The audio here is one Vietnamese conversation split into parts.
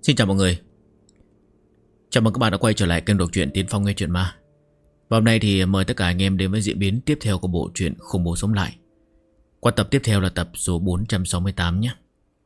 Xin chào mọi người. Chào mừng các bạn đã quay trở lại kênh đọc truyện Tiến Phong nghe truyện ma. Và hôm nay thì mời tất cả anh em đến với diễn biến tiếp theo của bộ truyện Khủng bố sống lại. Qua tập tiếp theo là tập số 468 nhé.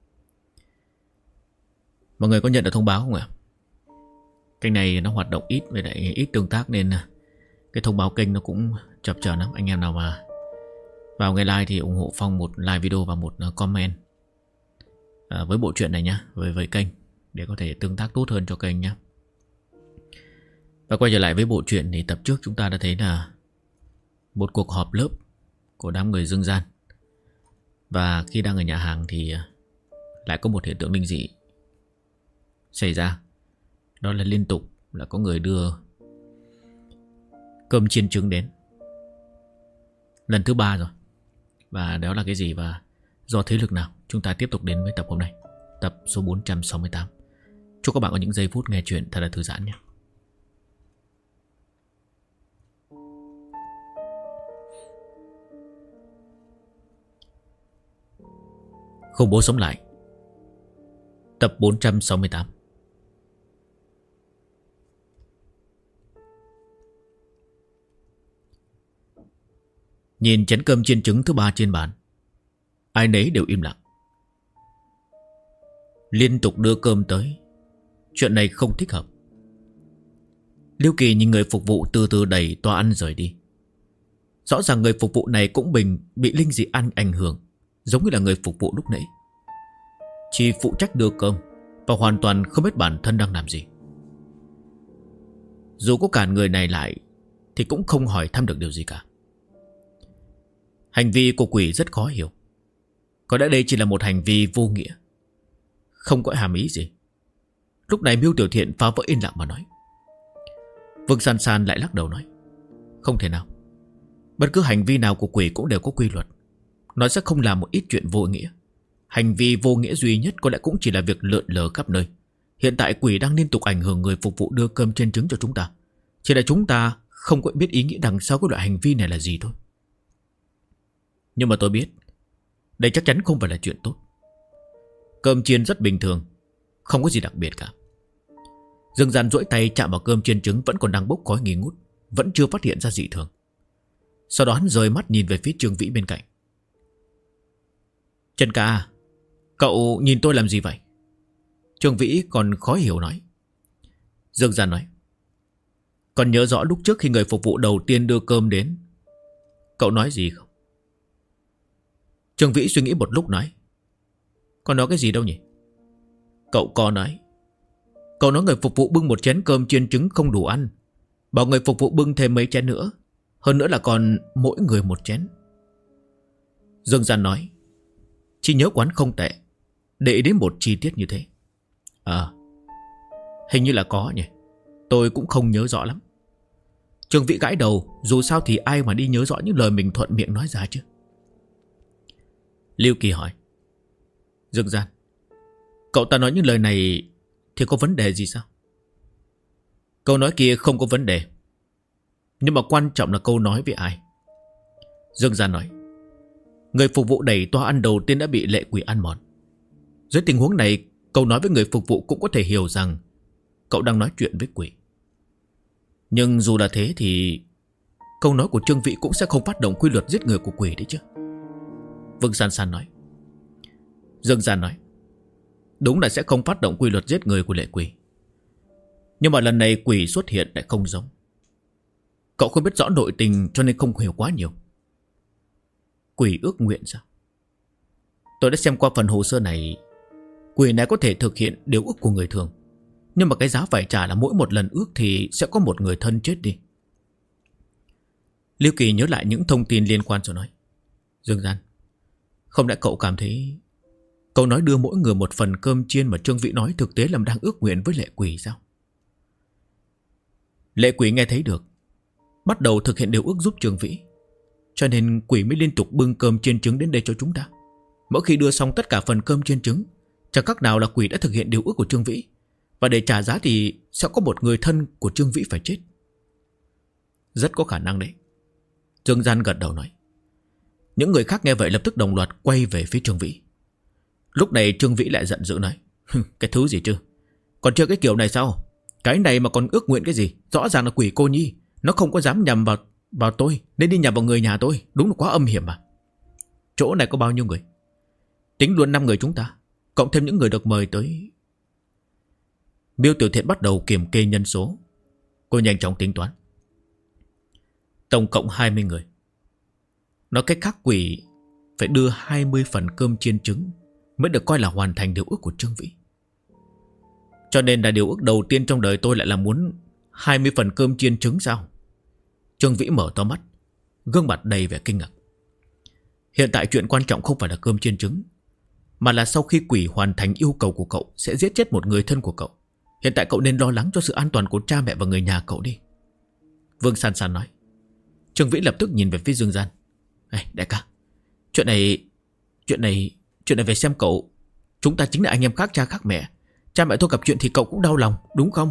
Mọi người có nhận được thông báo không ạ? Kênh này nó hoạt động ít với lại ít tương tác nên cái thông báo kênh nó cũng chập chờn lắm. Anh em nào mà vào nghe like thì ủng hộ Phong một like video và một comment với bộ truyện này nhá, với kênh để có thể tương tác tốt hơn cho kênh nhé. Và quay trở lại với bộ truyện thì tập trước chúng ta đã thấy là một cuộc họp lớp của đám người dương gian. Và khi đang ở nhà hàng thì lại có một hiện tượng linh dị xảy ra. Đó là liên tục là có người đưa cơm chiên trứng đến. Lần thứ 3 rồi. Và đó là cái gì và do thế lực nào? Chúng ta tiếp tục đến với tập hôm nay, tập số 468. Chúc các bạn có những giây phút nghe chuyện thật là thư giãn nhé. Khủng bố sống lại, tập 468. Nhìn chén cơm chiên trứng thứ 3 trên bàn, ai nấy đều im lặng. Liên tục đưa cơm tới, chuyện này không thích hợp. Liêu Kỳ nhìn người phục vụ từ từ đẩy toa ăn rời đi. Rõ ràng người phục vụ này cũng bị linh dị ăn ảnh hưởng, giống như là người phục vụ lúc nãy, chỉ phụ trách đưa cơm và hoàn toàn không biết bản thân đang làm gì. Dù có cản người này lại thì cũng không hỏi thăm được điều gì cả. Hành vi của quỷ rất khó hiểu. Có lẽ đây chỉ là một hành vi vô nghĩa, không có hàm ý gì. Lúc này Miêu Tiểu Thiện phá vỡ yên lặng mà nói. Vương San San lại lắc đầu nói, không thể nào. Bất cứ hành vi nào của quỷ cũng đều có quy luật. Nó sẽ không làm một ít chuyện vô nghĩa. Hành vi vô nghĩa duy nhất có lẽ cũng chỉ là việc lượn lờ khắp nơi. Hiện tại quỷ đang liên tục ảnh hưởng người phục vụ đưa cơm trên trứng cho chúng ta. Chỉ là chúng ta không có biết ý nghĩa đằng sau cái loại hành vi này là gì thôi. Nhưng mà tôi biết đây chắc chắn không phải là chuyện tốt. Cơm chiên rất bình thường, không có gì đặc biệt cả. Dương Gian duỗi tay chạm vào cơm chiên trứng vẫn còn đang bốc khói nghi ngút, vẫn chưa phát hiện ra dị thường. Sau đó hắn rời mắt nhìn về phía Trương Vĩ bên cạnh. Trần ca, cậu nhìn tôi làm gì vậy? Trương Vĩ còn khó hiểu nói. Dương Gian nói, còn nhớ rõ lúc trước khi người phục vụ đầu tiên đưa cơm đến, cậu nói gì không? Trương Vĩ suy nghĩ một lúc nói, con nói cái gì đâu nhỉ? Cậu có nói. Cậu nói người phục vụ bưng một chén cơm chiên trứng không đủ ăn, bảo người phục vụ bưng thêm mấy chén nữa, hơn nữa là còn mỗi người một chén. Dương Gian nói, trí nhớ quán không tệ, để ý đến một chi tiết như thế. Hình như là có nhỉ, tôi cũng không nhớ rõ lắm. Trương Vĩ gãi đầu, dù sao thì ai mà đi nhớ rõ những lời mình thuận miệng nói ra chứ. Liêu Kỳ hỏi, Dương Gian, cậu ta nói những lời này thì có vấn đề gì sao? Câu nói kia không có vấn đề, nhưng mà quan trọng là câu nói với ai. Dương Gian nói, người phục vụ đẩy toa ăn đầu tiên đã bị lệ quỷ ăn mòn. Dưới tình huống này, cậu nói với người phục vụ cũng có thể hiểu rằng cậu đang nói chuyện với quỷ. Nhưng dù là thế thì câu nói của Trương Vĩ cũng sẽ không phát động quy luật giết người của quỷ đấy chứ. Vương San San nói. Dương Gian nói, đúng là sẽ không phát động quy luật giết người của lệ quỷ. Nhưng mà lần này quỷ xuất hiện lại không giống. Cậu không biết rõ nội tình cho nên không hiểu quá nhiều. Quỷ ước nguyện sao? Tôi đã xem qua phần hồ sơ này. Quỷ này có thể thực hiện điều ước của người thường, nhưng mà cái giá phải trả là mỗi một lần ước thì sẽ có một người thân chết đi. Liêu Kỳ nhớ lại những thông tin liên quan rồi nói, Dương Gian, không lẽ cậu cảm thấy cậu nói đưa mỗi người một phần cơm chiên mà Trương Vĩ nói thực tế là đang ước nguyện với lệ quỷ sao? Lệ quỷ nghe thấy được, bắt đầu thực hiện điều ước giúp Trương Vĩ, cho nên quỷ mới liên tục bưng cơm chiên trứng đến đây cho chúng ta. Mỗi khi đưa xong tất cả phần cơm chiên trứng, chẳng khác nào là quỷ đã thực hiện điều ước của Trương Vĩ, và để trả giá thì sẽ có một người thân của Trương Vĩ phải chết. Rất có khả năng đấy. Dương Gian gật đầu nói. Những người khác nghe vậy lập tức đồng loạt quay về phía Trương Vĩ. Lúc này Trương Vĩ lại giận dữ nói, cái thứ gì chứ? Còn chưa cái kiểu này sao? Cái này mà còn ước nguyện cái gì? Rõ ràng là quỷ cô nhi. Nó không có dám nhằm vào tôi, nên đi nhằm vào người nhà tôi. Đúng là quá âm hiểm mà. Chỗ này có bao nhiêu người? Tính luôn 5 người chúng ta, cộng thêm những người được mời tới. Miêu Tiểu Thiện bắt đầu kiểm kê nhân số. Cô nhanh chóng tính toán. Tổng cộng 20 người. Nói cách khác, quỷ phải đưa 20 phần cơm chiên trứng mới được coi là hoàn thành điều ước của Trương Vĩ. Cho nên là điều ước đầu tiên trong đời tôi lại là muốn 20 phần cơm chiên trứng sao? Trương Vĩ mở to mắt, gương mặt đầy vẻ kinh ngạc. Hiện tại chuyện quan trọng không phải là cơm chiên trứng, mà là sau khi quỷ hoàn thành yêu cầu của cậu sẽ giết chết một người thân của cậu. Hiện tại cậu nên lo lắng cho sự an toàn của cha mẹ và người nhà cậu đi. Vương San San nói. Trương Vĩ lập tức nhìn về phía Dương Gian. Này đại ca, chuyện này về xem cậu. Chúng ta chính là anh em khác cha khác mẹ. Cha mẹ tôi gặp chuyện thì cậu cũng đau lòng, đúng không?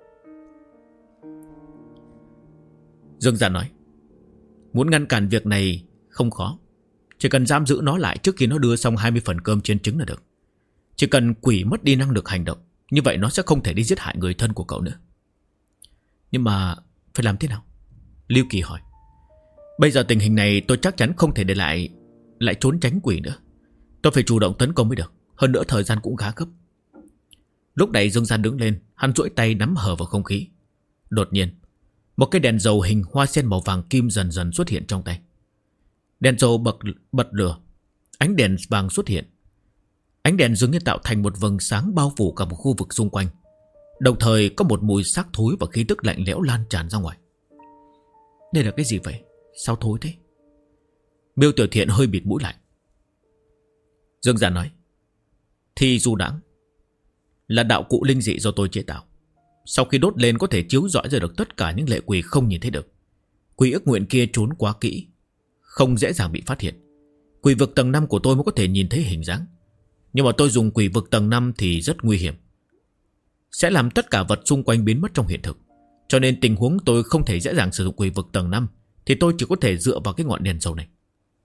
Dương Gian nói. Muốn ngăn cản việc này không khó. Chỉ cần giam giữ nó lại trước khi nó đưa xong 20 phần cơm chiên trứng là được. Chỉ cần quỷ mất đi năng lực hành động, như vậy nó sẽ không thể đi giết hại người thân của cậu nữa. Nhưng mà phải làm thế nào? Lưu Kỳ hỏi. Bây giờ tình hình này tôi chắc chắn không thể để lại trốn tránh quỷ nữa. Tôi phải chủ động tấn công mới được. Hơn nữa thời gian cũng khá gấp. Lúc này Dương Gian đứng lên, hắn duỗi tay nắm hờ vào không khí. Đột nhiên, một cái đèn dầu hình hoa sen màu vàng kim dần dần xuất hiện trong tay. Đèn dầu bật lửa, ánh đèn vàng xuất hiện. Ánh đèn dường như tạo thành một vầng sáng bao phủ cả một khu vực xung quanh. Đồng thời có một mùi xác thối và khí tức lạnh lẽo lan tràn ra ngoài. Đây là cái gì vậy? Sao thối thế? Miêu Tiểu Thiện hơi bịt mũi lại. Dương Gian nói. Thì dù đáng là đạo cụ linh dị do tôi chế tạo. Sau khi đốt lên có thể chiếu rọi ra được tất cả những lệ quỷ không nhìn thấy được. Quỷ ước nguyện kia trốn quá kỹ, không dễ dàng bị phát hiện. Quỷ vực tầng 5 của tôi mới có thể nhìn thấy hình dáng. Nhưng mà tôi dùng quỷ vực tầng 5 thì rất nguy hiểm, sẽ làm tất cả vật xung quanh biến mất trong hiện thực. Cho nên tình huống tôi không thể dễ dàng sử dụng quỷ vực tầng 5, thì tôi chỉ có thể dựa vào cái ngọn đèn dầu này.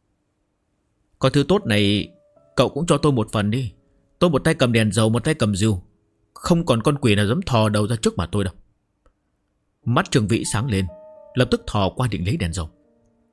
Có thứ tốt này cậu cũng cho tôi một phần đi. Tôi một tay cầm đèn dầu, một tay cầm rìu, không còn con quỷ nào dám thò đầu ra trước mặt tôi đâu. Mắt Trương Vĩ sáng lên, lập tức thò qua định lấy đèn dầu.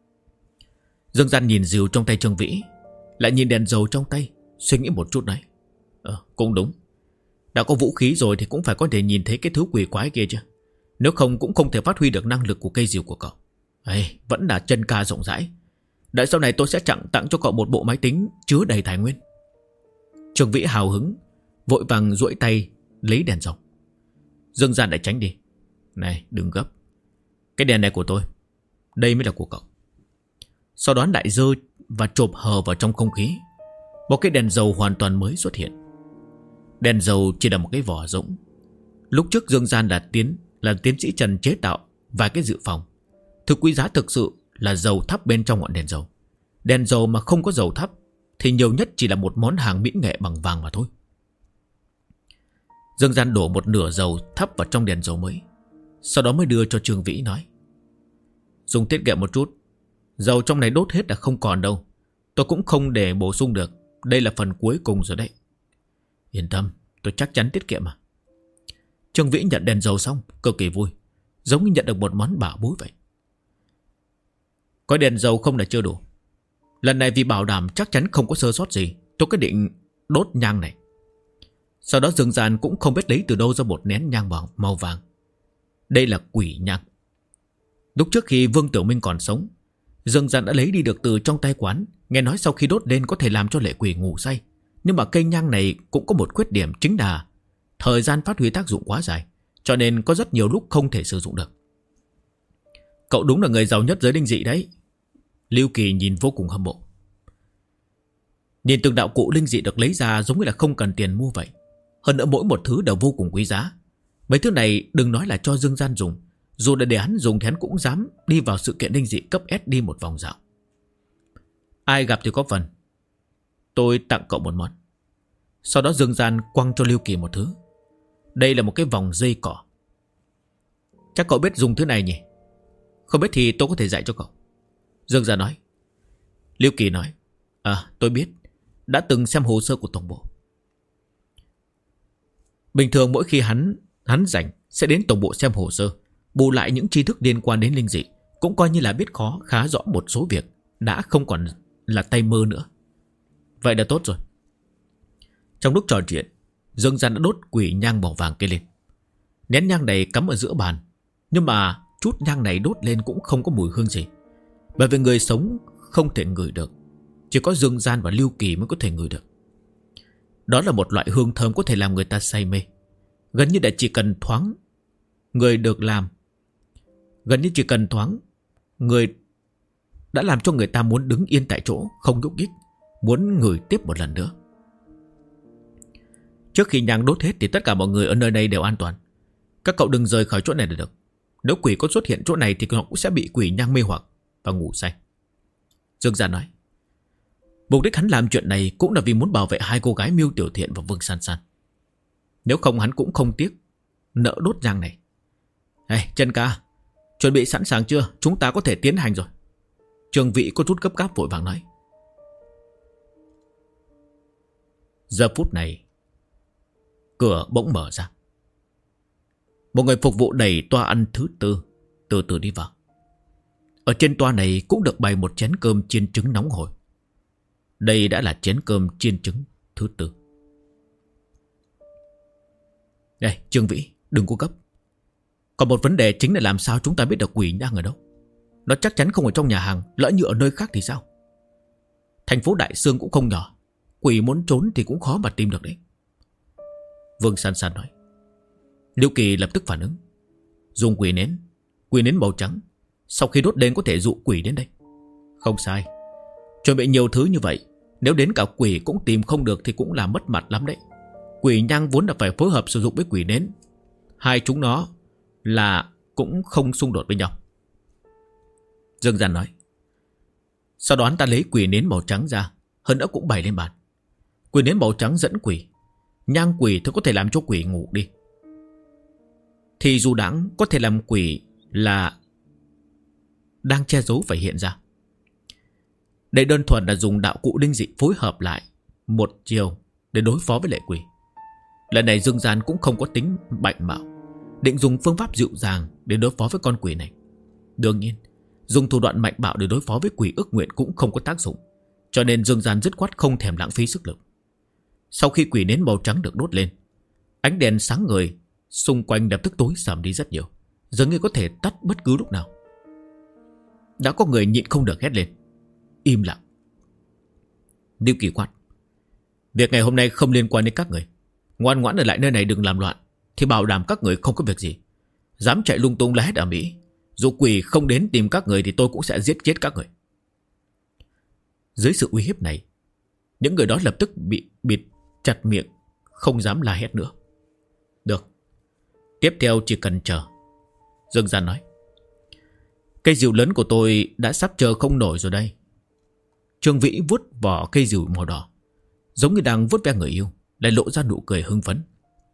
Dương Gian nhìn rìu trong tay Trương Vĩ, lại nhìn đèn dầu trong tay, suy nghĩ một chút nói. Cũng đúng. Đã có vũ khí rồi thì cũng phải có thể nhìn thấy cái thứ quỷ quái kia chứ. Nếu không cũng không thể phát huy được năng lực của cây rìu của cậu. Vẫn là chân ca rộng rãi. Đợi sau này tôi sẽ tặng cho cậu một bộ máy tính chứa đầy tài nguyên. Trương Vĩ hào hứng, vội vàng duỗi tay lấy đèn dầu. Dương Gian lại tránh đi. Này đừng gấp, cái đèn này của tôi, đây mới là của cậu. Sau đó lại giơ và chộp hờ vào trong không khí. Một cái đèn dầu hoàn toàn mới xuất hiện. Đèn dầu chỉ là một cái vỏ rỗng. Lúc trước Dương Gian là tiến sĩ Trần chế tạo vài cái dự phòng. Thứ quý giá thực sự là dầu thắp bên trong ngọn đèn dầu. Đèn dầu mà không có dầu thắp thì nhiều nhất chỉ là một món hàng mỹ nghệ bằng vàng mà thôi. Dương Gian đổ một nửa dầu thắp vào trong đèn dầu mới, sau đó mới đưa cho Trương Vĩ nói. Dùng tiết kiệm một chút, dầu trong này đốt hết là không còn đâu. Tôi cũng không để bổ sung được. Đây là phần cuối cùng rồi đấy. Yên tâm, tôi chắc chắn tiết kiệm mà. Trương Vĩ nhận đèn dầu xong cực kỳ vui, giống như nhận được một món bảo bối vậy. Có đèn dầu không là chưa đủ. Lần này vì bảo đảm chắc chắn không có sơ sót gì, tôi quyết định đốt nhang này. Sau đó Dương Gian cũng không biết lấy từ đâu ra một nén nhang màu vàng. Đây là quỷ nhang. Lúc trước khi Vương Tiểu Minh còn sống, Dương Gian đã lấy đi được từ trong tay quán. Nghe nói sau khi đốt lên có thể làm cho lệ quỷ ngủ say. Nhưng mà cây nhang này cũng có một khuyết điểm, chính là thời gian phát huy tác dụng quá dài, cho nên có rất nhiều lúc không thể sử dụng được. Cậu đúng là người giàu nhất giới linh dị đấy. Lưu Kỳ nhìn vô cùng hâm mộ. Nhìn từng đạo cụ linh dị được lấy ra giống như là không cần tiền mua vậy. Hơn nữa mỗi một thứ đều vô cùng quý giá. Mấy thứ này đừng nói là cho Dương Gian dùng, dù là để hắn dùng thì hắn cũng dám đi vào sự kiện linh dị cấp S đi một vòng dạo. Ai gặp thì có phần. Tôi tặng cậu một món. Sau đó Dương Gian quăng cho Lưu Kỳ một thứ. Đây là một cái vòng dây cỏ. Chắc cậu biết dùng thứ này nhỉ? Không biết thì tôi có thể dạy cho cậu. Dương Gian nói. Lưu Kỳ nói. Tôi biết. Đã từng xem hồ sơ của tổng bộ. Bình thường mỗi khi hắn rảnh sẽ đến tổng bộ xem hồ sơ, bù lại những tri thức liên quan đến linh dị, cũng coi như là biết khó khá rõ một số việc, đã không còn là tay mơ nữa. Vậy đã tốt rồi. Trong lúc trò chuyện, Dương Gian đã đốt quỷ nhang màu vàng kia lên. Nén nhang này cắm ở giữa bàn, nhưng mà chút nhang này đốt lên cũng không có mùi hương gì, bởi vì người sống không thể ngửi được, chỉ có Dương Gian và Lưu Kỳ mới có thể ngửi được. Đó là một loại hương thơm có thể làm người ta say mê. Gần như chỉ cần thoáng người đã làm cho người ta muốn đứng yên tại chỗ, không nhúc nhích, muốn ngửi tiếp một lần nữa. Trước khi nhang đốt hết thì tất cả mọi người ở nơi đây đều an toàn. Các cậu đừng rời khỏi chỗ này là được. Nếu quỷ có xuất hiện chỗ này thì họ cũng sẽ bị quỷ nhang mê hoặc và ngủ say. Dương Gia nói. Mục đích hắn làm chuyện này cũng là vì muốn bảo vệ hai cô gái Miêu Tiểu Thiện và Vương San San. Nếu không hắn cũng không tiếc nỡ đốt nhang này. Hey, Chân ca, chuẩn bị sẵn sàng chưa? Chúng ta có thể tiến hành rồi. Trường Vị có chút gấp gáp vội vàng nói. Giờ phút này, cửa bỗng mở ra. Một người phục vụ đẩy toa ăn thứ tư từ từ đi vào. Ở trên toa này cũng được bày một chén cơm chiên trứng nóng hổi. Đây đã là chén cơm chiên trứng thứ tư. Đây, Trương Vĩ, đừng có gấp. Còn một vấn đề chính là làm sao chúng ta biết được quỷ đang ở đâu. Nó chắc chắn không ở trong nhà hàng, lỡ như ở nơi khác thì sao? Thành phố Đại Sương cũng không nhỏ, quỷ muốn trốn thì cũng khó mà tìm được đấy. Vương San San nói. Liễu Kỳ lập tức phản ứng. Dùng quỷ nến màu trắng, sau khi đốt lên có thể dụ quỷ đến đây. Không sai. Chuẩn bị nhiều thứ như vậy, nếu đến cả quỷ cũng tìm không được thì cũng là mất mặt lắm đấy. Quỷ nhang vốn là phải phối hợp sử dụng với quỷ nến. Hai chúng nó là cũng không xung đột với nhau. Dương Gian nói. Sau đó hắn ta lấy quỷ nến màu trắng ra, hơn nữa cũng bày lên bàn. Quỷ nến màu trắng dẫn quỷ, nhang quỷ thì có thể làm cho quỷ ngủ đi. Thì dù đáng có thể làm quỷ là đang che giấu phải hiện ra. Đây đơn thuần là dùng đạo cụ linh dị phối hợp lại một chiều để đối phó với lệ quỷ. Lần này Dương Gian cũng không có tính bạnh bạo, định dùng phương pháp dịu dàng để đối phó với con quỷ này. Đương nhiên, dùng thủ đoạn mạnh bạo để đối phó với quỷ ức nguyện cũng không có tác dụng, cho nên Dương Gian dứt khoát không thèm lãng phí sức lực. Sau khi quỷ nến màu trắng được đốt lên, ánh đèn sáng ngời xung quanh lập tức tối sầm đi rất nhiều, dường như có thể tắt bất cứ lúc nào. Đã có người nhịn không được hét lên. Im lặng. Điêu Kỳ quát. Việc ngày hôm nay không liên quan đến các người. Ngoan ngoãn ở lại nơi này đừng làm loạn, thì bảo đảm các người không có việc gì. Dám chạy lung tung la hét ở Mỹ, dù quỷ không đến tìm các người thì tôi cũng sẽ giết chết các người. Dưới sự uy hiếp này, những người đó lập tức bị bịt chặt miệng, không dám la hét nữa. Được, tiếp theo chỉ cần chờ. Dương Gian nói. Cây rìu lớn của tôi đã sắp chờ không nổi rồi đây. Trương Vĩ vuốt vỏ cây rìu màu đỏ, giống như đang vuốt ve người yêu, lại lộ ra nụ cười hưng phấn.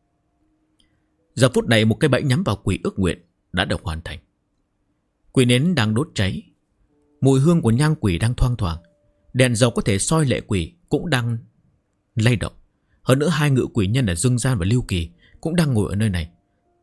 Giờ phút này một cái bẫy nhắm vào quỷ ức nguyện đã được hoàn thành. Quỷ nến đang đốt cháy, mùi hương của nhang quỷ đang thoang thoảng, đèn dầu có thể soi lệ quỷ cũng đang lay động. Hơn nữa hai ngự quỷ nhân là Dương Gian và Lưu Kỳ cũng đang ngồi ở nơi này.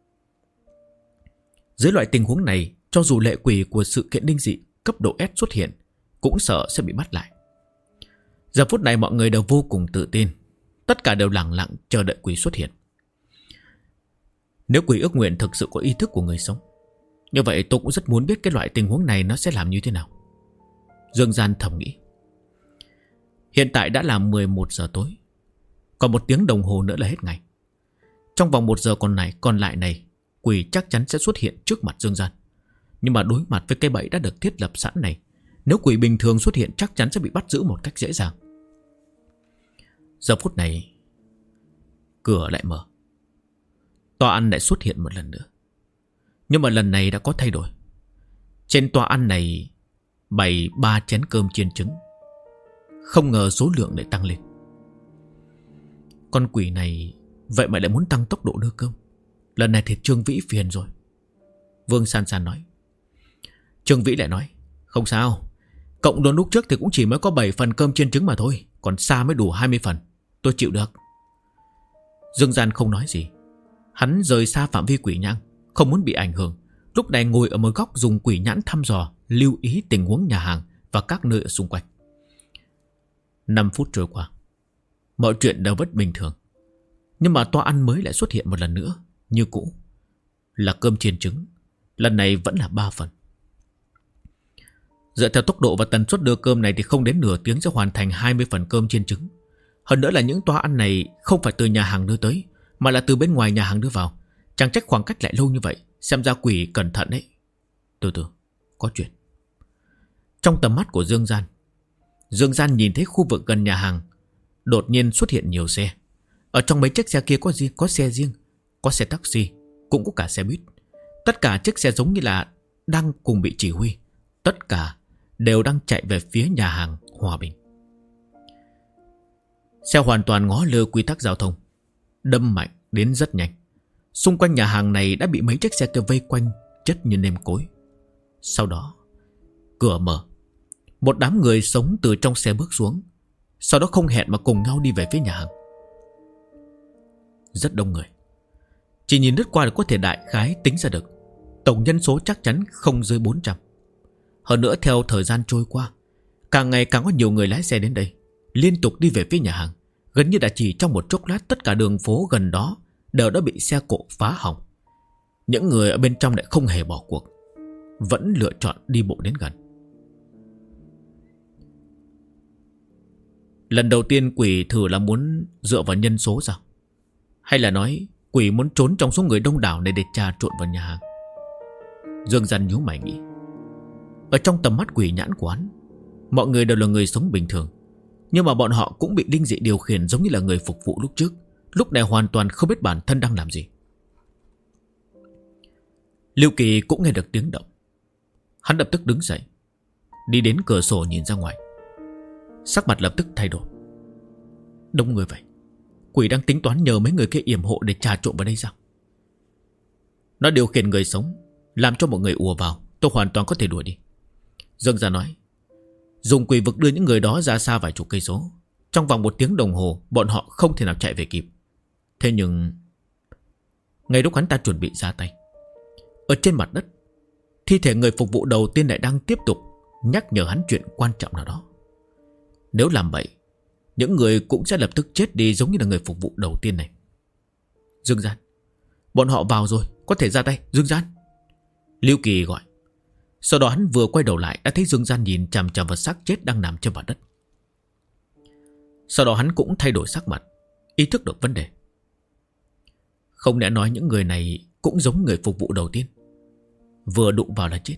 Dưới loại tình huống này, cho dù lệ quỷ của sự kiện linh dị cấp độ S xuất hiện, cũng sợ sẽ bị bắt lại. Giờ phút này mọi người đều vô cùng tự tin, tất cả đều lặng lặng chờ đợi quỷ xuất hiện. Nếu quỷ ước nguyện thực sự có ý thức của người sống, như vậy tôi cũng rất muốn biết cái loại tình huống này nó sẽ làm như thế nào. Dương Gian thầm nghĩ. Hiện tại đã là 11 giờ tối, còn 1 tiếng đồng hồ nữa là hết ngày. Trong vòng 1 giờ còn lại này, quỷ chắc chắn sẽ xuất hiện trước mặt Dương Gian. Nhưng mà đối mặt với cái bẫy đã được thiết lập sẵn này, nếu quỷ bình thường xuất hiện chắc chắn sẽ bị bắt giữ một cách dễ dàng. Giờ phút này, cửa lại mở. Tòa ăn lại xuất hiện một lần nữa. Nhưng mà lần này đã có thay đổi. Trên tòa ăn này bày 3 chén cơm chiên trứng. Không ngờ số lượng lại tăng lên. Con quỷ này vậy mà lại muốn tăng tốc độ đưa cơm. Lần này thì Trương Vĩ phiền rồi. Vương San San nói. Trương Vĩ lại nói. Không sao, cộng đồn lúc trước thì cũng chỉ mới có 7 phần cơm chiên trứng mà thôi, còn xa mới đủ 20 phần. Tôi chịu được. Dương Gian không nói gì, Hắn rời xa phạm vi quỷ nhãn, không muốn bị ảnh hưởng. Lúc này ngồi ở một góc dùng quỷ nhãn thăm dò, lưu ý tình huống nhà hàng và các nơi ở xung quanh. 5 phút trôi qua, mọi chuyện đều vẫn bình thường. Nhưng mà toa ăn mới lại xuất hiện một lần nữa, như cũ. Là cơm chiên trứng. Lần này vẫn là 3 phần. Dựa theo tốc độ và tần suất đưa cơm này thì không đến nửa tiếng sẽ hoàn thành 20 phần cơm chiên trứng. Hơn nữa là những toa ăn này không phải từ nhà hàng đưa tới, mà là từ bên ngoài nhà hàng đưa vào. Chẳng trách khoảng cách lại lâu như vậy. Xem ra quỷ cẩn thận đấy. Từ từ, có chuyện. Trong tầm mắt của Dương Gian, Dương Gian nhìn thấy khu vực gần nhà hàng đột nhiên xuất hiện nhiều xe. Ở trong mấy chiếc xe kia có xe riêng, có xe taxi, cũng có cả xe buýt. Tất cả chiếc xe giống như là đang cùng bị chỉ huy. Tất cả đều đang chạy về phía nhà hàng Hòa Bình. Xe hoàn toàn ngó lơ quy tắc giao thông, đâm mạnh đến rất nhanh. Xung quanh nhà hàng này đã bị mấy chiếc xe kia vây quanh, chất như nêm cối. Sau đó cửa mở, một đám người sống từ trong xe bước xuống. Sau đó không hẹn mà cùng nhau đi về phía nhà hàng. Rất đông người. Chỉ nhìn lướt qua là có thể đại khái tính ra được tổng nhân số chắc chắn không dưới 400. Hơn nữa theo thời gian trôi qua, càng ngày càng có nhiều người lái xe đến đây, liên tục đi về phía nhà hàng. Gần như đã chỉ trong một chốc lát, tất cả đường phố gần đó đều đã bị xe cộ phá hỏng. Những người ở bên trong lại không hề bỏ cuộc, vẫn lựa chọn đi bộ đến gần. Lần đầu tiên quỷ thử là muốn dựa vào nhân số sao? Hay là nói quỷ muốn trốn trong số người đông đảo này để trà trộn vào nhà hàng? Dương Gian nhíu mày nghĩ. Ở trong tầm mắt quỷ nhãn của hắn, mọi người đều là người sống bình thường, nhưng mà bọn họ cũng bị linh dị điều khiển giống như là người phục vụ lúc trước. Lúc này hoàn toàn không biết bản thân đang làm gì. Lưu Kỳ cũng nghe được tiếng động. Hắn lập tức đứng dậy, đi đến cửa sổ nhìn ra ngoài. Sắc mặt lập tức thay đổi. Đông người vậy, quỷ đang tính toán nhờ mấy người kia yểm hộ để trà trộn vào đây sao? Nó điều khiển người sống, làm cho mọi người ùa vào, tôi hoàn toàn có thể đuổi đi. Dương Gia nói, dùng quỷ vực đưa những người đó ra xa vài chục cây số. Trong vòng 1 tiếng đồng hồ, bọn họ không thể nào chạy về kịp. Thế nhưng ngay lúc hắn ta chuẩn bị ra tay, ở trên mặt đất, thi thể người phục vụ đầu tiên lại đang tiếp tục nhắc nhở hắn chuyện quan trọng nào đó. Nếu làm vậy, những người cũng sẽ lập tức chết đi giống như là người phục vụ đầu tiên này. Dương Gian, bọn họ vào rồi, có thể ra tay. Dương Gian, Lưu Kỳ gọi. Sau đó hắn vừa quay đầu lại đã thấy Dương Gian nhìn chằm chằm vào xác chết đang nằm trên mặt đất. Sau đó hắn cũng thay đổi sắc mặt, ý thức được vấn đề. Không lẽ nói những người này cũng giống người phục vụ đầu tiên, vừa đụng vào là chết?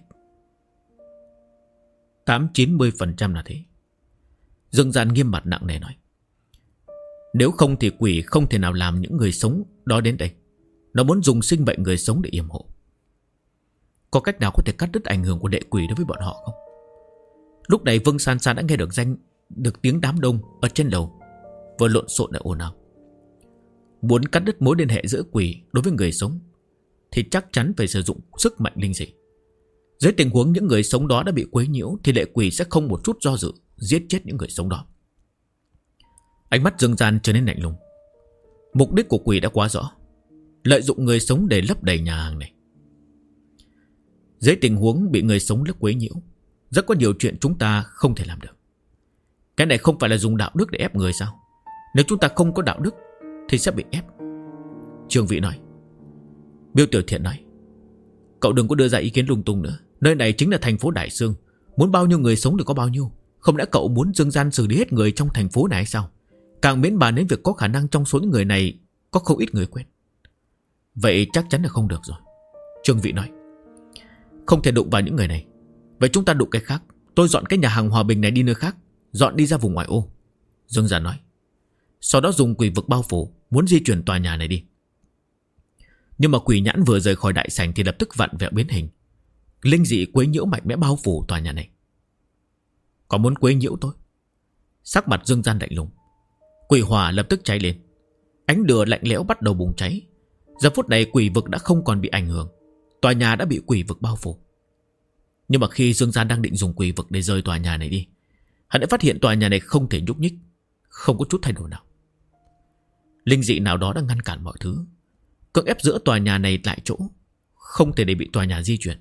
80-90% là thế. Dương Gian nghiêm mặt nặng nề nói, nếu không thì quỷ không thể nào làm những người sống đó đến đây. Nó muốn dùng sinh mệnh người sống để yểm hộ. Có cách nào có thể cắt đứt ảnh hưởng của đệ quỷ đối với bọn họ không? Lúc này Vương San San đã nghe được tiếng đám đông ở trên lầu vừa lộn xộn để ồn ào. Muốn cắt đứt mối liên hệ giữa quỷ đối với người sống thì chắc chắn phải sử dụng sức mạnh linh dị. Dưới tình huống những người sống đó đã bị quấy nhiễu thì lệ quỷ sẽ không một chút do dự giết chết những người sống đó. Ánh mắt Dương Gian trở nên lạnh lùng. Mục đích của quỷ đã quá rõ, lợi dụng người sống để lấp đầy nhà hàng này. Dưới tình huống bị người sống lấp quấy nhiễu, rất có nhiều chuyện chúng ta không thể làm được. Cái này không phải là dùng đạo đức để ép người sao? Nếu chúng ta không có đạo đức thì sẽ bị ép. Trương Vĩ nói. Miêu Tiểu Thiện nói, cậu đừng có đưa ra ý kiến lung tung nữa. Nơi này chính là thành phố Đại Sương, muốn bao nhiêu người sống thì có bao nhiêu. Không lẽ cậu muốn Dương Gian xử lý hết người trong thành phố này hay sao? Càng miễn bàn đến việc có khả năng trong số những người này có không ít người quen. Vậy chắc chắn là không được rồi. Trương Vĩ nói, không thể đụng vào những người này. Vậy chúng ta đụng cái khác. Tôi dọn cái nhà hàng Hòa Bình này đi nơi khác, dọn đi ra vùng ngoại ô. Dương Gian nói. Sau đó dùng quỷ vực bao phủ, muốn di chuyển tòa nhà này đi. Nhưng mà quỷ nhãn vừa rời khỏi đại sảnh thì lập tức vặn vẹo biến hình. Linh dị quấy nhiễu mạnh mẽ bao phủ tòa nhà này. Có muốn quấy nhiễu tôi? Sắc mặt Dương Gian lạnh lùng. Quỷ hỏa lập tức cháy lên. Ánh lửa lạnh lẽo bắt đầu bùng cháy. Giờ phút này quỷ vực đã không còn bị ảnh hưởng. Tòa nhà đã bị quỷ vực bao phủ. Nhưng mà khi Dương Gian đang định dùng quỷ vực để rời tòa nhà này đi, hắn đã phát hiện tòa nhà này không thể nhúc nhích, không có chút thay đổi nào. Linh dị nào đó đang ngăn cản mọi thứ. cưỡng ép giữa tòa nhà này lại chỗ, không thể để bị tòa nhà di chuyển.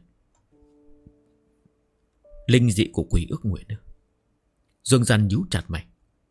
Linh dị của quỷ ước nguyện nữa. Dương Gian nhíu chặt mày.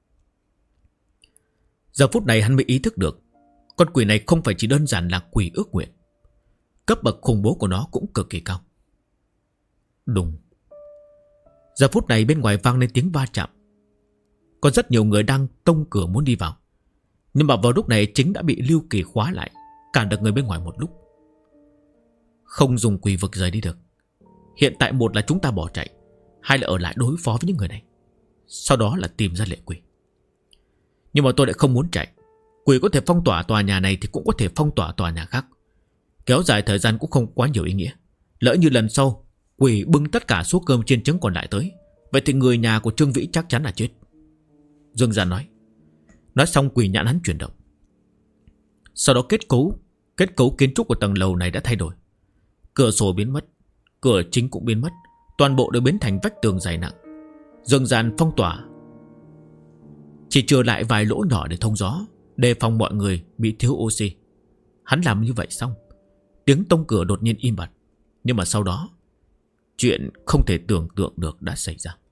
Giờ phút này hắn mới ý thức được, con quỷ này không phải chỉ đơn giản là quỷ ước nguyện, cấp bậc khủng bố của nó cũng cực kỳ cao. Đùng. Giờ phút này bên ngoài vang lên tiếng va chạm. Có rất nhiều người đang tông cửa muốn đi vào, nhưng mà vào lúc này chính đã bị Lưu Kỳ khóa lại, cản được người bên ngoài một lúc. Không dùng quỷ vực rời đi được. Hiện tại một là chúng ta bỏ chạy, hai là ở lại đối phó với những người này, sau đó là tìm ra lệ quỷ. Nhưng mà tôi lại không muốn chạy. Quỷ có thể phong tỏa tòa nhà này thì cũng có thể phong tỏa tòa nhà khác. Kéo dài thời gian cũng không quá nhiều ý nghĩa. Lỡ như lần sau quỷ bưng tất cả số cơm chiên trứng còn lại tới, vậy thì người nhà của Trương Vĩ chắc chắn là chết. Dương Gian nói. Nói xong quỷ nhãn hắn chuyển động. Sau đó kết cấu kiến trúc của tầng lầu này đã thay đổi. Cửa sổ biến mất, cửa chính cũng biến mất, toàn bộ đều biến thành vách tường dày nặng. Dương Gian phong tỏa, chỉ trừ lại vài lỗ nhỏ để thông gió, đề phòng mọi người bị thiếu oxy. Hắn làm như vậy xong, tiếng tông cửa đột nhiên im bặt. Nhưng mà sau đó, chuyện không thể tưởng tượng được đã xảy ra.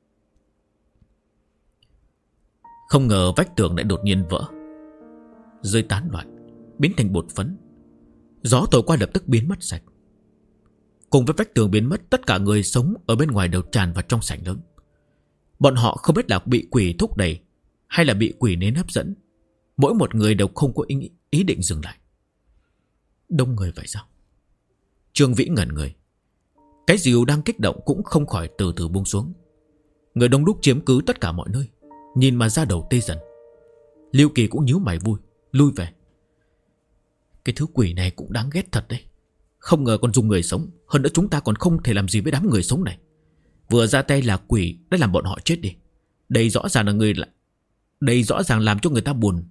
Không ngờ vách tường lại đột nhiên vỡ, rơi tán loạn, biến thành bột phấn. Gió thổi qua lập tức biến mất sạch. Cùng với vách tường biến mất, tất cả người sống ở bên ngoài đều tràn vào trong sảnh lớn. Bọn họ không biết là bị quỷ thúc đẩy hay là bị quỷ nến hấp dẫn. Mỗi một người đều không có ý định dừng lại. Đông người vậy sao? Trương Vĩ ngẩn người. Cái dìu đang kích động cũng không khỏi từ từ buông xuống. Người đông đúc chiếm cứ tất cả mọi nơi, nhìn mà ra đầu tê dần. Lưu Kỳ cũng nhíu mày vui, lui về. Cái thứ quỷ này cũng đáng ghét thật đấy. Không ngờ còn dùng người sống. Hơn nữa chúng ta còn không thể làm gì với đám người sống này. Vừa ra tay là quỷ đã làm bọn họ chết đi. Đây rõ ràng làm cho người ta buồn.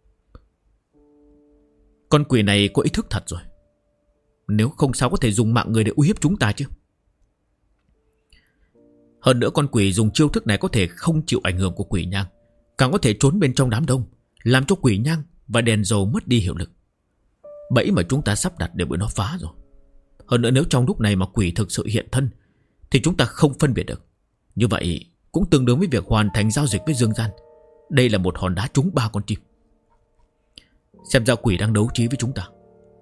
Con quỷ này có ý thức thật rồi. Nếu không sao có thể dùng mạng người để uy hiếp chúng ta chứ. Hơn nữa con quỷ dùng chiêu thức này có thể không chịu ảnh hưởng của quỷ nhang, càng có thể trốn bên trong đám đông, làm cho quỷ nhang và đèn dầu mất đi hiệu lực. Bẫy mà chúng ta sắp đặt đều bị nó phá rồi. Hơn nữa nếu trong lúc này mà quỷ thực sự hiện thân thì chúng ta không phân biệt được. Như vậy cũng tương đương với việc hoàn thành giao dịch với Dương Gian. Đây là một hòn đá trúng 3 con chim. Xem ra quỷ đang đấu trí với chúng ta.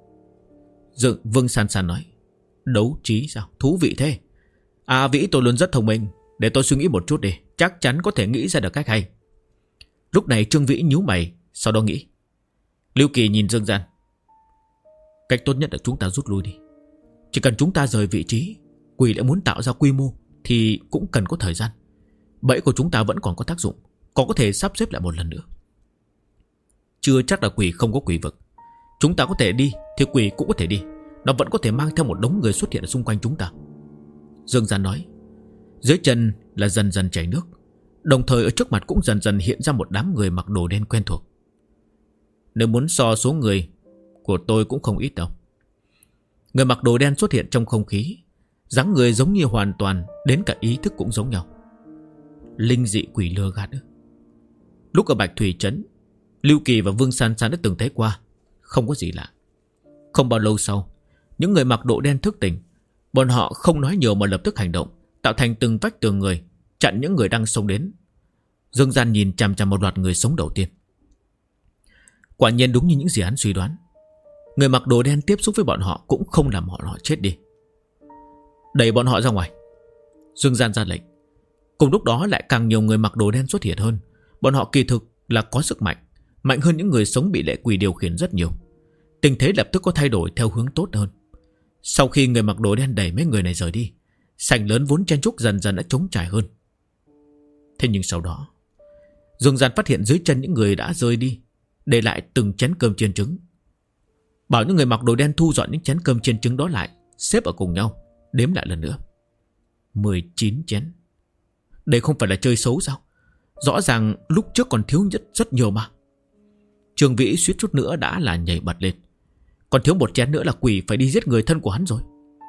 Vương San San nói. Đấu trí sao? Thú vị thế. À Vĩ, tôi luôn rất thông minh. Để tôi suy nghĩ một chút đi, chắc chắn có thể nghĩ ra được cách hay. Lúc này Trương Vĩ nhíu mày, sau đó nghĩ. Lưu Kỳ nhìn Dương Gian. Cách tốt nhất là chúng ta rút lui đi. Chỉ cần chúng ta rời vị trí, quỷ lại muốn tạo ra quy mô thì cũng cần có thời gian. Bẫy của chúng ta vẫn còn có tác dụng, còn có thể sắp xếp lại một lần nữa. Chưa chắc là quỷ không có quỷ vực. Chúng ta có thể đi thì quỷ cũng có thể đi. Nó vẫn có thể mang theo một đống người xuất hiện ở xung quanh chúng ta. Dương Gian nói. Dưới chân là dần dần chảy nước, đồng thời ở trước mặt cũng dần dần hiện ra một đám người mặc đồ đen quen thuộc. Nếu muốn so số người của tôi cũng không ít đâu. Người mặc đồ đen xuất hiện trong không khí, dáng người giống như hoàn toàn, đến cả ý thức cũng giống nhau. Linh dị quỷ lừa gạt nữa. Lúc ở Bạch Thủy Trấn, Lưu Kỳ và Vương San San đã từng thấy qua. Không có gì lạ. Không bao lâu sau, những người mặc đồ đen thức tỉnh. Bọn họ không nói nhiều mà lập tức hành động, tạo thành từng vách tường người, chặn những người đang xông đến. Dương Gian nhìn chằm chằm một loạt người sống đầu tiên. Quả nhiên đúng như những gì hắn suy đoán. Người mặc đồ đen tiếp xúc với bọn họ cũng không làm bọn họ chết đi. Đẩy bọn họ ra ngoài. Dương Gian ra lệnh. Cùng lúc đó lại càng nhiều người mặc đồ đen xuất hiện hơn. Bọn họ kỳ thực là có sức mạnh, mạnh hơn những người sống bị lệ quỷ điều khiển rất nhiều. Tình thế lập tức có thay đổi theo hướng tốt hơn. Sau khi người mặc đồ đen đẩy mấy người này rời đi, sảnh lớn vốn chen chúc dần dần đã trống trải hơn. Thế nhưng sau đó, Dương Gian phát hiện dưới chân những người đã rơi đi, để lại từng chén cơm chiên trứng. Bảo những người mặc đồ đen thu dọn những chén cơm chiên trứng đó lại, xếp ở cùng nhau, đếm lại lần nữa. 19 chén. Đây không phải là chơi xấu sao? Rõ ràng lúc trước còn thiếu rất nhiều mà. Trương Vĩ suýt chút nữa đã là nhảy bật lên. Còn thiếu một chén nữa là quỷ phải đi giết người thân của hắn rồi.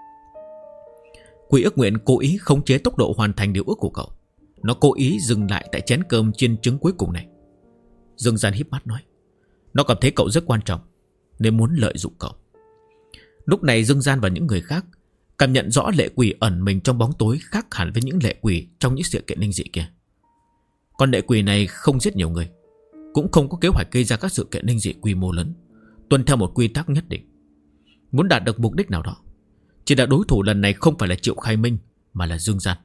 Quỷ ước nguyện cố ý khống chế tốc độ hoàn thành điều ước của cậu. Nó cố ý dừng lại tại chén cơm chiên trứng cuối cùng này. Dương Gian híp mắt nói. Nó cảm thấy cậu rất quan trọng. nên muốn lợi dụng cậu. Lúc này Dương Gian và những người khác cảm nhận rõ lệ quỷ ẩn mình trong bóng tối khác hẳn với những lệ quỷ trong những sự kiện linh dị kia. Con lệ quỷ này không giết nhiều người, cũng không có kế hoạch gây ra các sự kiện linh dị quy mô lớn, tuân theo một quy tắc nhất định, muốn đạt được mục đích nào đó. Chỉ là đối thủ lần này không phải là Triệu Khai Minh, mà là Dương Gian.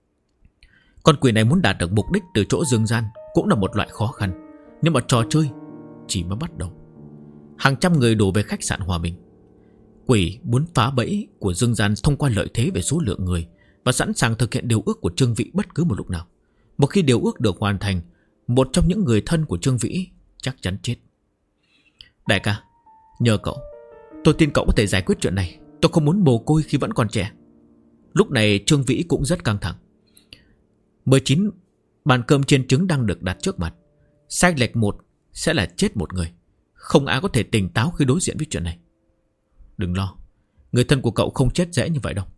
Con quỷ này muốn đạt được mục đích từ chỗ Dương Gian cũng là một loại khó khăn, nhưng mà trò chơi chỉ mới bắt đầu. Hàng trăm người đổ về khách sạn Hòa Bình. Quỷ muốn phá bẫy của Dương Gian thông qua lợi thế về số lượng người và sẵn sàng thực hiện điều ước của Trương Vĩ bất cứ một lúc nào. Một khi điều ước được hoàn thành, một trong những người thân của Trương Vĩ chắc chắn chết. Đại ca, nhờ cậu, tôi tin cậu có thể giải quyết chuyện này. Tôi không muốn mồ côi khi vẫn còn trẻ. Lúc này Trương Vĩ cũng rất căng thẳng. 19 bàn cơm chiên trứng đang được đặt trước mặt. Sai lệch một sẽ là chết một người. Không ai có thể tỉnh táo khi đối diện với chuyện này. Đừng lo, người thân của cậu không chết dễ như vậy đâu.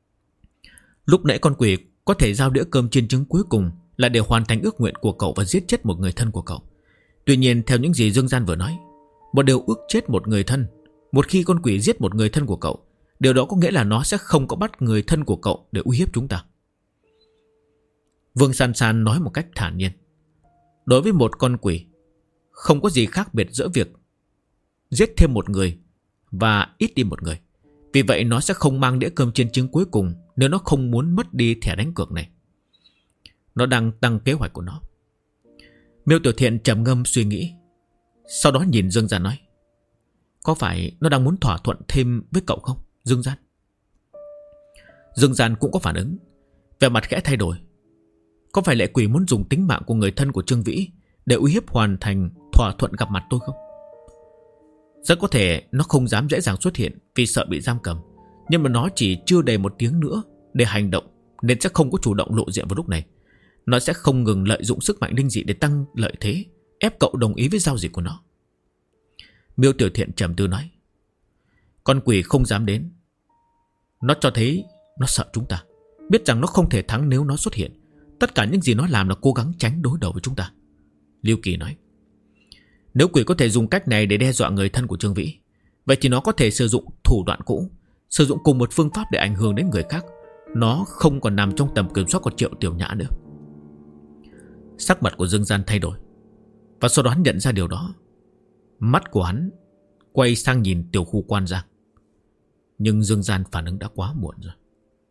Lúc nãy con quỷ có thể giao đĩa cơm chiên trứng cuối cùng là để hoàn thành ước nguyện của cậu và giết chết một người thân của cậu. Tuy nhiên theo những gì Dương Gian vừa nói, một điều ước chết một người thân, một khi con quỷ giết một người thân của cậu, điều đó có nghĩa là nó sẽ không có bắt người thân của cậu để uy hiếp chúng ta. Vương San San nói một cách thản nhiên. Đối với một con quỷ, không có gì khác biệt giữa việc giết thêm một người và ít đi một người. Vì vậy nó sẽ không mang đĩa cơm chiên trứng cuối cùng nếu nó không muốn mất đi thẻ đánh cược này. Nó đang tăng kế hoạch của nó. Miêu Tiểu Thiện trầm ngâm suy nghĩ, sau đó nhìn Dương Gian nói: có phải nó đang muốn thỏa thuận thêm với cậu không, Dương Gian? Dương Gian cũng có phản ứng, vẻ mặt khẽ thay đổi. Có phải lệ quỷ muốn dùng tính mạng của người thân của Trương Vĩ để uy hiếp hoàn thành thỏa thuận gặp mặt tôi không? Rất có thể nó không dám dễ dàng xuất hiện vì sợ bị giam cầm, nhưng mà nó chỉ chưa đầy một tiếng nữa để hành động, nên sẽ không có chủ động lộ diện vào lúc này. Nó sẽ không ngừng lợi dụng sức mạnh linh dị để tăng lợi thế, ép cậu đồng ý với giao dịch của nó. Miêu Tiểu Thiện trầm tư nói: con quỷ không dám đến. Nó cho thấy nó sợ chúng ta, biết rằng nó không thể thắng nếu nó xuất hiện. Tất cả những gì nó làm là cố gắng tránh đối đầu với chúng ta. Lưu Kỳ nói: nếu quỷ có thể dùng cách này để đe dọa người thân của Trương Vĩ, vậy thì nó có thể sử dụng thủ đoạn cũ, sử dụng cùng một phương pháp để ảnh hưởng đến người khác. Nó không còn nằm trong tầm kiểm soát của Triệu Tiểu Nhã nữa. Sắc mặt của Dương Gian thay đổi, và sau đó hắn nhận ra điều đó. Mắt của hắn quay sang nhìn tiểu khu Quan Giang. Nhưng Dương Gian phản ứng đã quá muộn rồi.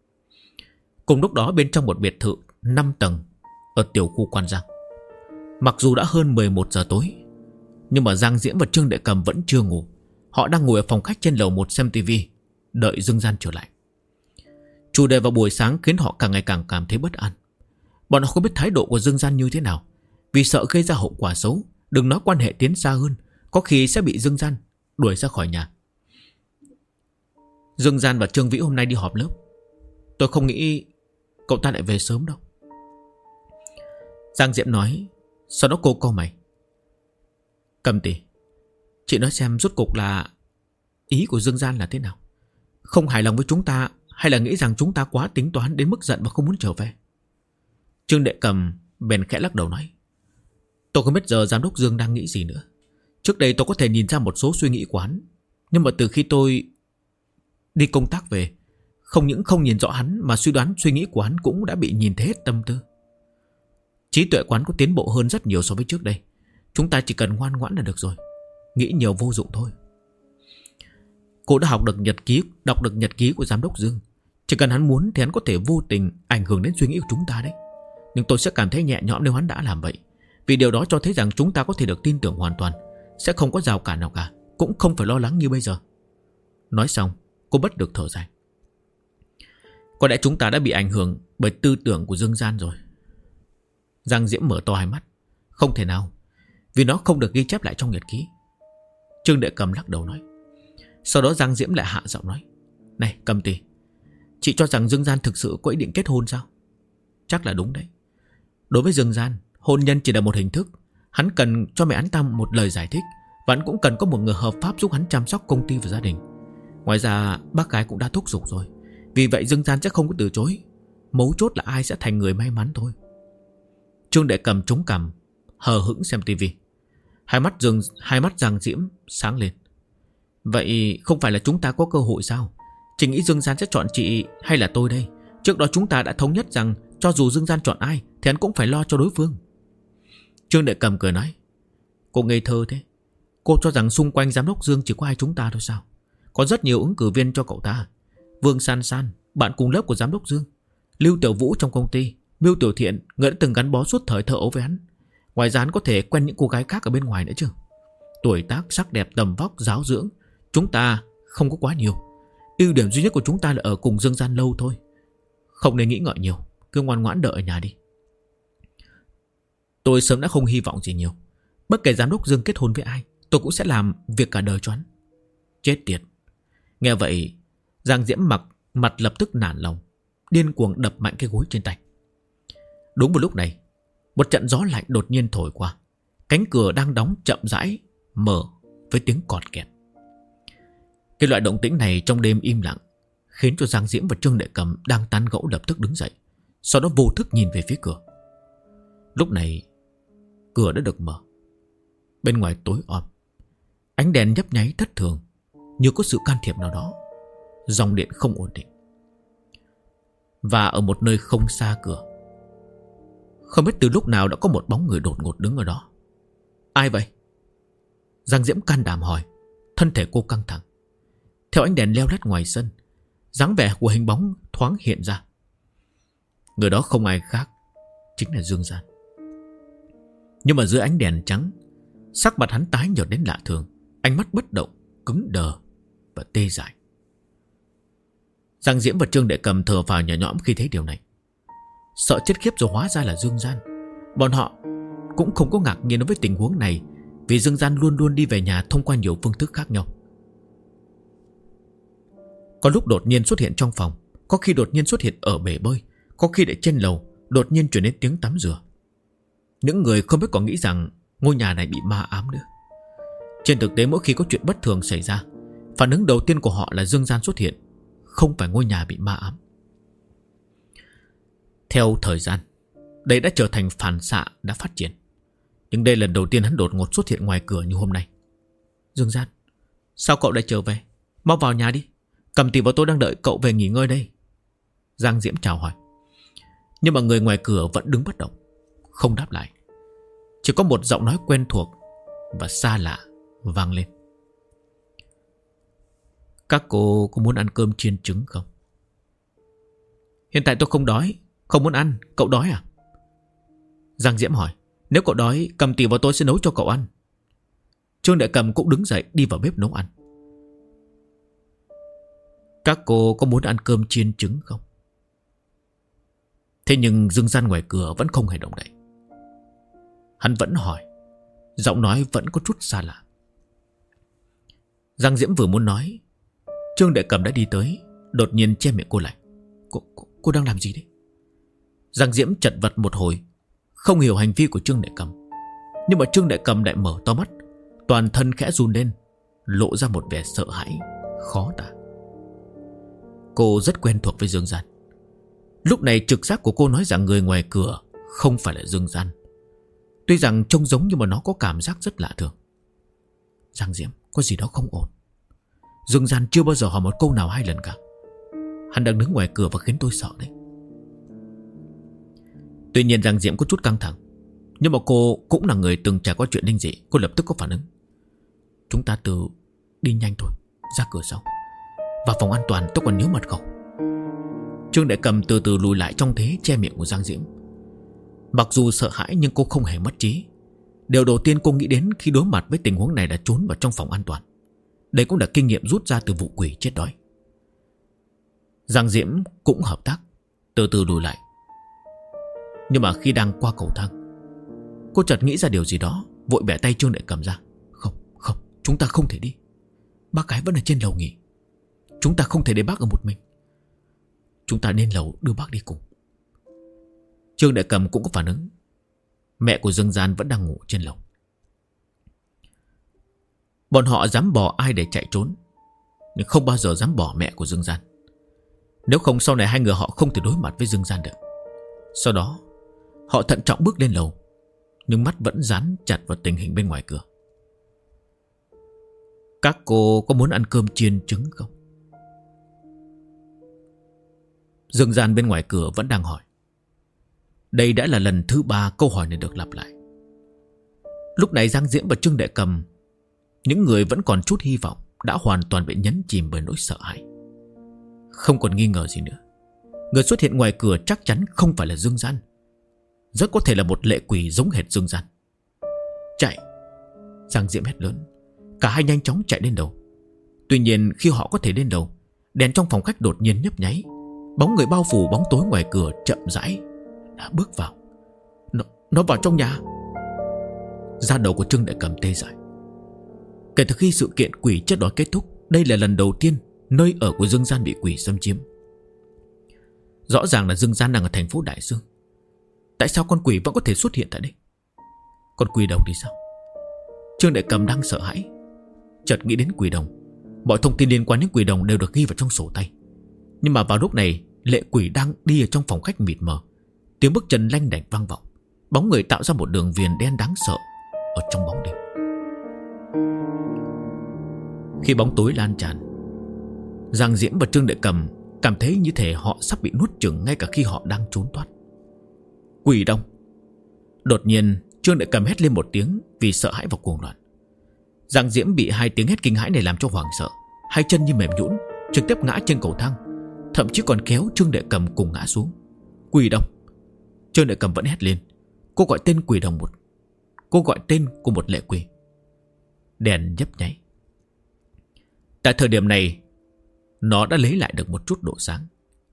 Cùng lúc đó bên trong một biệt thự 5 tầng ở tiểu khu Quan Giang, mặc dù đã hơn 11 giờ tối, nhưng mà Giang Diễm và Trương Đệ Cầm vẫn chưa ngủ. Họ đang ngồi ở phòng khách trên lầu 1 xem tivi, đợi Dương Gian trở lại. Chủ đề vào buổi sáng khiến họ càng ngày càng cảm thấy bất an. Bọn họ không biết thái độ của Dương Gian như thế nào, vì sợ gây ra hậu quả xấu, đừng nói quan hệ tiến xa hơn, có khi sẽ bị Dương Gian đuổi ra khỏi nhà. Dương Gian và Trương Vĩ hôm nay đi họp lớp. Tôi không nghĩ cậu ta lại về sớm đâu. Giang Diễm nói. Sau đó cô cau mày. Cầm tỷ, chị nói xem rốt cuộc là ý của Dương Gian là thế nào? Không hài lòng với chúng ta, hay là nghĩ rằng chúng ta quá tính toán đến mức giận và không muốn trở về? Trương Đệ Cầm bèn khẽ lắc đầu nói: tôi không biết giờ giám đốc Dương đang nghĩ gì nữa. Trước đây tôi có thể nhìn ra một số suy nghĩ của hắn, nhưng mà từ khi tôi đi công tác về, không những không nhìn rõ hắn mà suy đoán suy nghĩ của hắn cũng đã bị nhìn thấy hết tâm tư. Trí tuệ của hắn có tiến bộ hơn rất nhiều so với trước đây. Chúng ta chỉ cần ngoan ngoãn là được rồi. Nghĩ nhiều vô dụng thôi. Cô đã đọc được nhật ký của giám đốc Dương. Chỉ cần hắn muốn thì hắn có thể vô tình ảnh hưởng đến suy nghĩ của chúng ta đấy. Nhưng tôi sẽ cảm thấy nhẹ nhõm nếu hắn đã làm vậy, vì điều đó cho thấy rằng chúng ta có thể được tin tưởng hoàn toàn, sẽ không có rào cản nào cả, cũng không phải lo lắng như bây giờ. Nói xong, cô bất được thở dài. Có lẽ chúng ta đã bị ảnh hưởng bởi tư tưởng của Dương Gian rồi. Giang Diễm mở to hai mắt. Không thể nào, vì nó không được ghi chép lại trong nhật ký. Trương Đệ Cầm lắc đầu nói. Sau đó Giang Diễm lại hạ giọng nói: này Cầm tỷ, chị cho rằng Dương Gian thực sự có ý định kết hôn sao? Chắc là đúng đấy. Đối với Dương Gian, hôn nhân chỉ là một hình thức. Hắn cần cho mẹ hắn ta một lời giải thích, và hắn cũng cần có một người hợp pháp giúp hắn chăm sóc công ty và gia đình. Ngoài ra bác gái cũng đã thúc giục rồi, vì vậy Dương Gian sẽ không có từ chối. Mấu chốt là ai sẽ thành người may mắn thôi. Trương Đệ Cầm chống cằm, hờ hững xem tivi. Hai mắt Giang Diễm sáng lên. Vậy không phải là chúng ta có cơ hội sao? Chị nghĩ Dương Gian sẽ chọn chị hay là tôi đây? Trước đó chúng ta đã thống nhất rằng cho dù Dương Gian chọn ai thì hắn cũng phải lo cho đối phương. Trương Đệ Cầm cười nói: Cô ngây thơ thế. Cô cho rằng xung quanh giám đốc Dương chỉ có hai chúng ta thôi sao? Có rất nhiều ứng cử viên cho cậu ta. Vương San San, bạn cùng lớp của giám đốc Dương, Lưu Tiểu Vũ trong công ty, Miêu Tiểu Thiện, người đã từng gắn bó suốt thời thơ ấu với hắn. Ngoài ra hắn có thể quen những cô gái khác ở bên ngoài nữa chứ. Tuổi tác, sắc đẹp, tầm vóc, giáo dưỡng chúng ta không có quá nhiều. Ưu điểm duy nhất của chúng ta là ở cùng Dương Gian lâu thôi. Không nên nghĩ ngợi nhiều, cứ ngoan ngoãn đợi ở nhà đi. Tôi sớm đã không hy vọng gì nhiều. Bất kể giám đốc Dương kết hôn với ai, tôi cũng sẽ làm việc cả đời cho hắn. Chết tiệt. Nghe vậy, Giang Diễm mặt lập tức nản lòng, điên cuồng đập mạnh cái gối trên tay. Đúng một lúc này, một trận gió lạnh đột nhiên thổi qua. Cánh cửa đang đóng chậm rãi mở với tiếng cọt kẹt. Cái loại động tĩnh này trong đêm im lặng khiến cho Giang Diễm và Trương Đệ Cầm đang tán gẫu lập tức đứng dậy, sau đó vô thức nhìn về phía cửa. Lúc này cửa đã được mở. Bên ngoài tối om, ánh đèn nhấp nháy thất thường, như có sự can thiệp nào đó. Dòng điện không ổn định. Và ở một nơi không xa cửa, không biết từ lúc nào đã có một bóng người đột ngột đứng ở đó. Ai vậy? Giang Diễm can đảm hỏi, thân thể cô căng thẳng. Theo ánh đèn leo lét ngoài sân, dáng vẻ của hình bóng thoáng hiện ra. Người đó không ai khác, chính là Dương Gian. Nhưng mà dưới ánh đèn trắng, sắc mặt hắn tái nhợt đến lạ thường, ánh mắt bất động, cứng đờ và tê dại. Giang Diễm và Trương Đệ Cầm thở phào nhẹ nhõm khi thấy điều này. Sợ chết khiếp rồi hóa ra là Dương Gian. Bọn họ cũng không có ngạc nhiên đối với tình huống này, vì Dương Gian luôn luôn đi về nhà thông qua nhiều phương thức khác nhau. Có lúc đột nhiên xuất hiện trong phòng, có khi đột nhiên xuất hiện ở bể bơi, có khi lại trên lầu đột nhiên truyền đến tiếng tắm rửa. Những người không biết còn nghĩ rằng ngôi nhà này bị ma ám nữa. Trên thực tế mỗi khi có chuyện bất thường xảy ra, phản ứng đầu tiên của họ là Dương Gian xuất hiện, không phải ngôi nhà bị ma ám. Theo thời gian, đây đã trở thành phản xạ đã phát triển. Nhưng đây lần đầu tiên hắn đột ngột xuất hiện ngoài cửa như hôm nay. Dương Gian, sao cậu lại trở về? Mau vào nhà đi, Cầm Tỷ và tôi đang đợi cậu về nghỉ ngơi đây. Giang Diễm chào hỏi. Nhưng mà người ngoài cửa vẫn đứng bất động, không đáp lại. Chỉ có một giọng nói quen thuộc và xa lạ vang lên. Các cô có muốn ăn cơm chiên trứng không? Hiện tại tôi không đói. Không muốn ăn, cậu đói à? Giang Diễm hỏi. Nếu cậu đói, Cầm Tỷ và tôi sẽ nấu cho cậu ăn. Trương Đệ Cầm cũng đứng dậy đi vào bếp nấu ăn. Các cô có muốn ăn cơm chiên trứng không? Thế nhưng Dương Gian ngoài cửa vẫn không hề động đậy. Hắn vẫn hỏi, giọng nói vẫn có chút xa lạ. Giang Diễm vừa muốn nói, Trương Đệ Cầm đã đi tới, đột nhiên che miệng cô lại. Cô đang làm gì đấy? Giang Diễm chật vật một hồi, không hiểu hành vi của Trương Đệ Cầm. Nhưng mà Trương Đệ Cầm lại mở to mắt, toàn thân khẽ run lên, lộ ra một vẻ sợ hãi khó tả. Cô rất quen thuộc với Dương Gian. Lúc này trực giác của cô nói rằng người ngoài cửa không phải là Dương Gian. Tuy rằng trông giống nhưng mà nó có cảm giác rất lạ thường. Giang Diễm, có gì đó không ổn. Dương Gian chưa bao giờ hỏi một câu nào 2 lần cả. Hắn đang đứng ngoài cửa và khiến tôi sợ đấy. Tuy nhiên Giang Diễm có chút căng thẳng, nhưng mà cô cũng là người từng trải qua chuyện linh dị. Cô lập tức có phản ứng. Chúng ta đi nhanh thôi, ra cửa sau. Vào phòng an toàn, tôi còn nhớ mật khẩu. Trương Đệ Cầm từ từ lùi lại trong thế che miệng của Giang Diễm. Mặc dù sợ hãi nhưng cô không hề mất trí. Điều đầu tiên cô nghĩ đến khi đối mặt với tình huống này là trốn vào trong phòng an toàn. Đây cũng là kinh nghiệm rút ra từ vụ quỷ chết đói. Giang Diễm cũng hợp tác, từ từ lùi lại. Nhưng mà khi đang qua cầu thang, cô chợt nghĩ ra điều gì đó, vội bẻ tay Trương Đệ Cầm ra. Không, chúng ta không thể đi. Bác gái vẫn ở trên lầu nghỉ. Chúng ta không thể để bác ở một mình. Chúng ta lên lầu đưa bác đi cùng. Trương Đệ Cầm cũng có phản ứng. Mẹ của Dương Gian vẫn đang ngủ trên lầu. Bọn họ dám bỏ ai để chạy trốn, nhưng không bao giờ dám bỏ mẹ của Dương Gian. Nếu không sau này 2 người họ không thể đối mặt với Dương Gian được. Sau đó họ thận trọng bước lên lầu, nhưng mắt vẫn dán chặt vào tình hình bên ngoài cửa. Các cô có muốn ăn cơm chiên trứng không? Dương Gian bên ngoài cửa vẫn đang hỏi. Đây đã là lần thứ 3 câu hỏi này được lặp lại. Lúc này Giang Diễm và Trương Đệ Cầm, những người vẫn còn chút hy vọng, đã hoàn toàn bị nhấn chìm bởi nỗi sợ hãi. Không còn nghi ngờ gì nữa. Người xuất hiện ngoài cửa chắc chắn không phải là Dương Gian. Rất có thể là một lệ quỷ giống hệt Dương Gian. Chạy! Giang Diễm hét lớn. Cả hai nhanh chóng chạy lên đầu. Tuy nhiên khi họ có thể lên đầu, đèn trong phòng khách đột nhiên nhấp nháy. Bóng người bao phủ bóng tối ngoài cửa chậm rãi đã bước vào. Nó vào trong nhà. Da đầu của Trương Đại Cầm tê dại. Kể từ khi sự kiện quỷ chết đói kết thúc, đây là lần đầu tiên nơi ở của Dương Gian bị quỷ xâm chiếm. Rõ ràng là Dương Gian đang ở thành phố Đại Dương. Tại sao con quỷ vẫn có thể xuất hiện tại đây? Con quỷ đồng thì sao? Trương Đại Cầm đang sợ hãi, chợt nghĩ đến quỷ đồng. Mọi thông tin liên quan đến quỷ đồng đều được ghi vào trong sổ tay. Nhưng mà vào lúc này, lệ quỷ đang đi ở trong phòng khách mịt mờ. Tiếng bước chân lanh đảnh vang vọng. Bóng người tạo ra một đường viền đen đáng sợ ở trong bóng đêm. Khi bóng tối lan tràn, Giang Diễm và Trương Đệ Cầm cảm thấy như thể họ sắp bị nuốt chửng ngay cả khi họ đang trốn thoát. Quỷ đồng! Đột nhiên Trương Đệ Cầm hét lên một tiếng vì sợ hãi và cuồng loạn. Giang Diễm bị hai tiếng hét kinh hãi này làm cho hoảng sợ, hai chân như mềm nhũn, trực tiếp ngã trên cầu thang, thậm chí còn kéo Trương Đệ Cầm cùng ngã xuống. Quỷ đồng! Trương Đệ Cầm vẫn hét lên. Cô gọi tên quỷ đồng một. Cô gọi tên của một lệ quỷ. Đèn nhấp nháy. Tại thời điểm này, nó đã lấy lại được một chút độ sáng.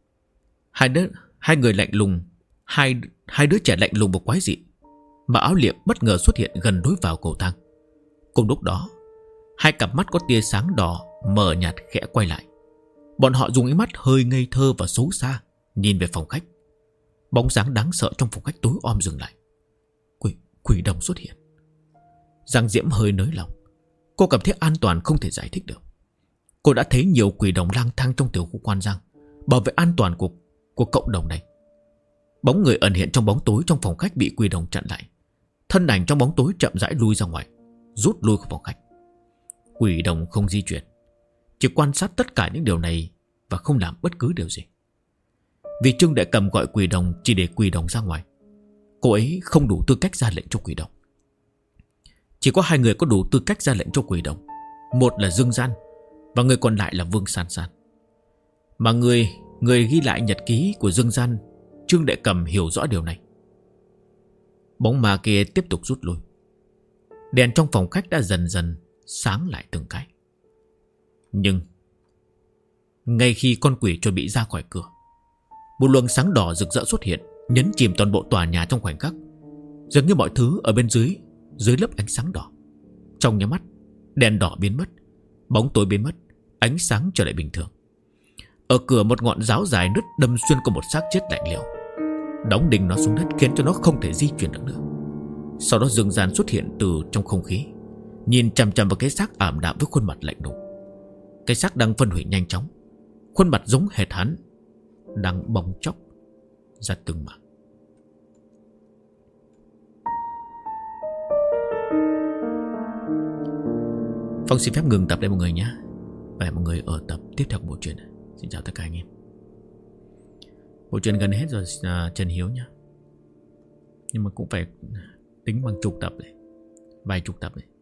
Hai người lạnh lùng, hai đứa trẻ lạnh lùng và quái dị, mà áo liệm bất ngờ xuất hiện gần đối vào cầu thang. Cùng lúc đó, hai cặp mắt có tia sáng đỏ mờ nhạt khẽ quay lại. Bọn họ dùng ánh mắt hơi ngây thơ và xấu xa nhìn về phòng khách. Bóng dáng đáng sợ trong phòng khách tối om dừng lại. Quỷ đồng xuất hiện. Giang Diễm hơi nới lòng. Cô cảm thấy an toàn không thể giải thích được. Cô đã thấy nhiều quỷ đồng lang thang trong tiểu khu Quan Giang, bảo vệ an toàn của cộng đồng này. Bóng người ẩn hiện trong bóng tối trong phòng khách bị quỷ đồng chặn lại. Thân ảnh trong bóng tối chậm rãi lui ra ngoài, rút lui khỏi phòng khách. Quỷ đồng không di chuyển, chỉ quan sát tất cả những điều này và không làm bất cứ điều gì. Vì Trương Đệ Cầm gọi quỷ đồng chỉ để quỷ đồng ra ngoài. Cô ấy không đủ tư cách ra lệnh cho quỷ đồng. Chỉ có hai người có đủ tư cách ra lệnh cho quỷ đồng. Một là Dương Gian và người còn lại là Vương San San. Mà người ghi lại nhật ký của Dương Gian, Trương Đệ Cầm hiểu rõ điều này. Bóng ma kia tiếp tục rút lui. Đèn trong phòng khách đã dần dần sáng lại từng cái. Nhưng ngay khi con quỷ chuẩn bị ra khỏi cửa, một luồng sáng đỏ rực rỡ xuất hiện, nhấn chìm toàn bộ tòa nhà trong khoảnh khắc. Dường như mọi thứ ở bên dưới lớp ánh sáng đỏ. Trong nháy mắt, đèn đỏ biến mất, bóng tối biến mất, ánh sáng trở lại bình thường. Ở cửa một ngọn giáo dài nứt đâm xuyên qua một xác chết lạnh lẽo, đóng đinh nó xuống đất khiến cho nó không thể di chuyển được nữa. Sau đó Dương Gian xuất hiện từ trong không khí, nhìn chằm chằm vào cái xác ảm đạm với khuôn mặt lạnh lùng. Cái xác đang phân hủy nhanh chóng, khuôn mặt giống hệt hắn đang bong chóc ra từng mảng. Phong xin phép ngừng tập đây mọi người nhé. Và hẹn mọi người ở tập tiếp theo của bộ truyện. Xin chào tất cả anh em. Bộ truyện gần hết rồi Trần Hiếu nhé. Nhưng mà cũng phải tính bằng chục tập này, vài chục tập này.